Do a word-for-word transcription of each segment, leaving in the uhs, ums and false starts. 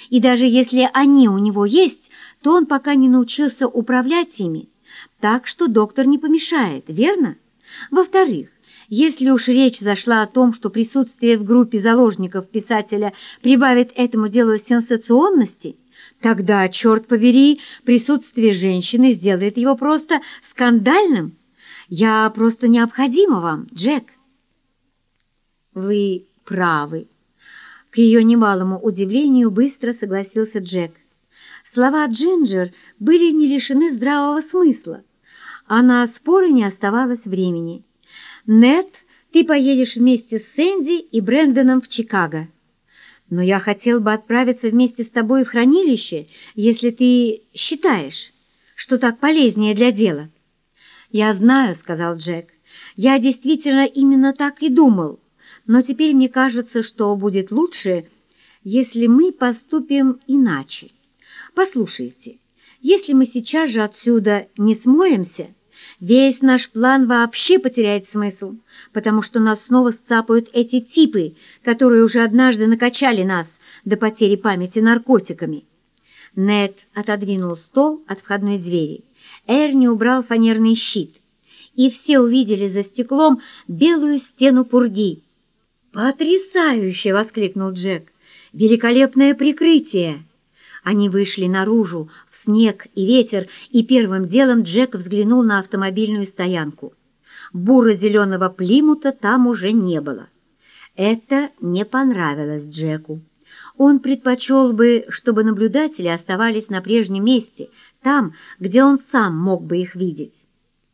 И даже если они у него есть, то он пока не научился управлять ими. Так что доктор не помешает, верно? Во-вторых, если уж речь зашла о том, что присутствие в группе заложников писателя прибавит этому делу сенсационности, тогда, черт побери, присутствие женщины сделает его просто скандальным. Я просто необходима вам, Джек. Вы правы. К ее немалому удивлению быстро согласился Джек. Слова Джинджер были не лишены здравого смысла, а на споры не оставалось времени. «Нед, ты поедешь вместе с Сэнди и Брэндоном в Чикаго. Но я хотел бы отправиться вместе с тобой в хранилище, если ты считаешь, что так полезнее для дела». «Я знаю», — сказал Джек, — «я действительно именно так и думал, но теперь мне кажется, что будет лучше, если мы поступим иначе. Послушайте, если мы сейчас же отсюда не смоемся, весь наш план вообще потеряет смысл, потому что нас снова сцапают эти типы, которые уже однажды накачали нас до потери памяти наркотиками». Нед отодвинул стол от входной двери. Эрни убрал фанерный щит, и все увидели за стеклом белую стену пурги. «Потрясающе!» — воскликнул Джек. «Великолепное прикрытие!» Они вышли наружу, в снег и ветер, и первым делом Джек взглянул на автомобильную стоянку. Буро-зеленого Плимута там уже не было. Это не понравилось Джеку. Он предпочел бы, чтобы наблюдатели оставались на прежнем месте, там, где он сам мог бы их видеть.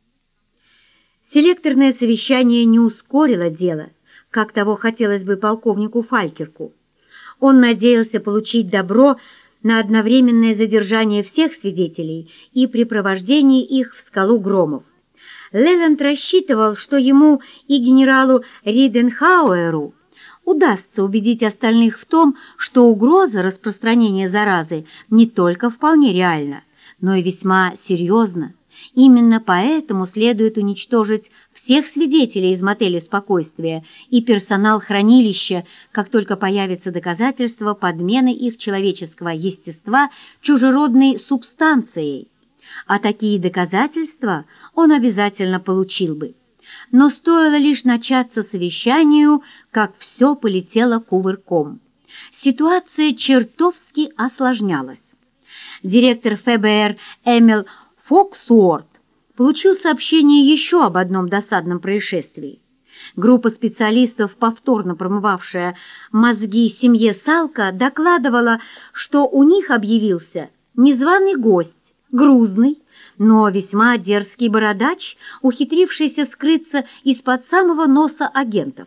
Селекторное совещание не ускорило дело, как того хотелось бы полковнику Фалькерку. Он надеялся получить добро на одновременное задержание всех свидетелей и припровождение их в скалу Громов. Леланд рассчитывал, что ему и генералу Риденхауэру удастся убедить остальных в том, что угроза распространения заразы не только вполне реальна, но и весьма серьезна. Именно поэтому следует уничтожить всех свидетелей из мотеля «Спокойствие» и персонал хранилища, как только появятся доказательства подмены их человеческого естества чужеродной субстанцией. А такие доказательства он обязательно получил бы. Но стоило лишь начаться совещанию, как все полетело кувырком. Ситуация чертовски осложнялась. Директор эф бэ эр Эмил Фоксуорт получил сообщение еще об одном досадном происшествии. Группа специалистов, повторно промывавшая мозги семье Салка, докладывала, что у них объявился незваный гость, грузный, но весьма дерзкий бородач, ухитрившийся скрыться из-под самого носа агентов.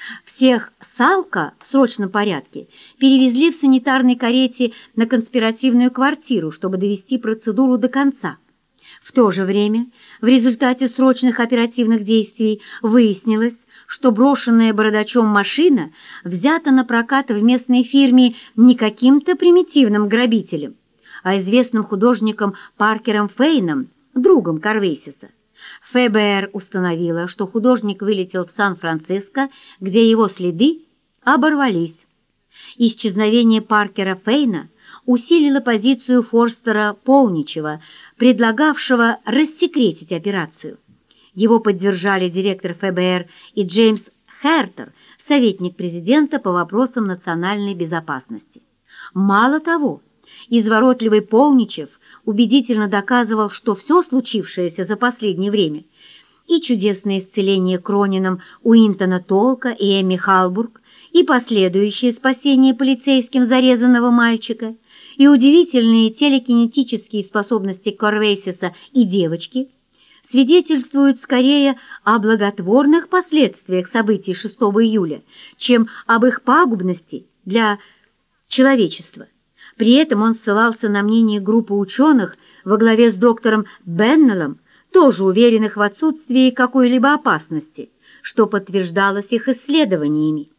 Всех Салка в срочном порядке перевезли в санитарной карете на конспиративную квартиру, чтобы довести процедуру до конца. В то же время, в результате срочных оперативных действий выяснилось, что брошенная бородачом машина взята на прокат в местной фирме не каким-то примитивным грабителем, а известным художником Паркером Фейном, другом Карвейсиса. эф бэ эр установила, что художник вылетел в Сан-Франциско, где его следы оборвались. Исчезновение Паркера Фейна усилило позицию Форстера Полничева, предлагавшего рассекретить операцию. Его поддержали директор эф бэ эр и Джеймс Хертер, советник президента по вопросам национальной безопасности. Мало того, изворотливый Полничев убедительно доказывал, что все случившееся за последнее время, и чудесное исцеление Кронином Уинтона Толка и Эми Халбург, и последующее спасение полицейским зарезанного мальчика, и удивительные телекинетические способности Карвейсиса и девочки свидетельствуют скорее о благотворных последствиях событий шестого июля, чем об их пагубности для человечества. При этом он ссылался на мнение группы ученых во главе с доктором Беннеллом, тоже уверенных в отсутствии какой-либо опасности, что подтверждалось их исследованиями.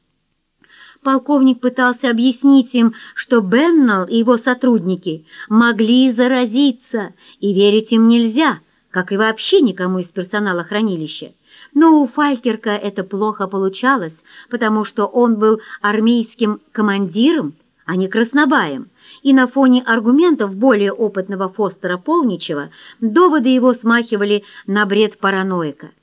Полковник пытался объяснить им, что Беннелл и его сотрудники могли заразиться, и верить им нельзя, как и вообще никому из персонала хранилища. Но у Фалькерка это плохо получалось, потому что он был армейским командиром, а не краснобаем, и на фоне аргументов более опытного Фостера Полничева доводы его смахивали на бред параноика.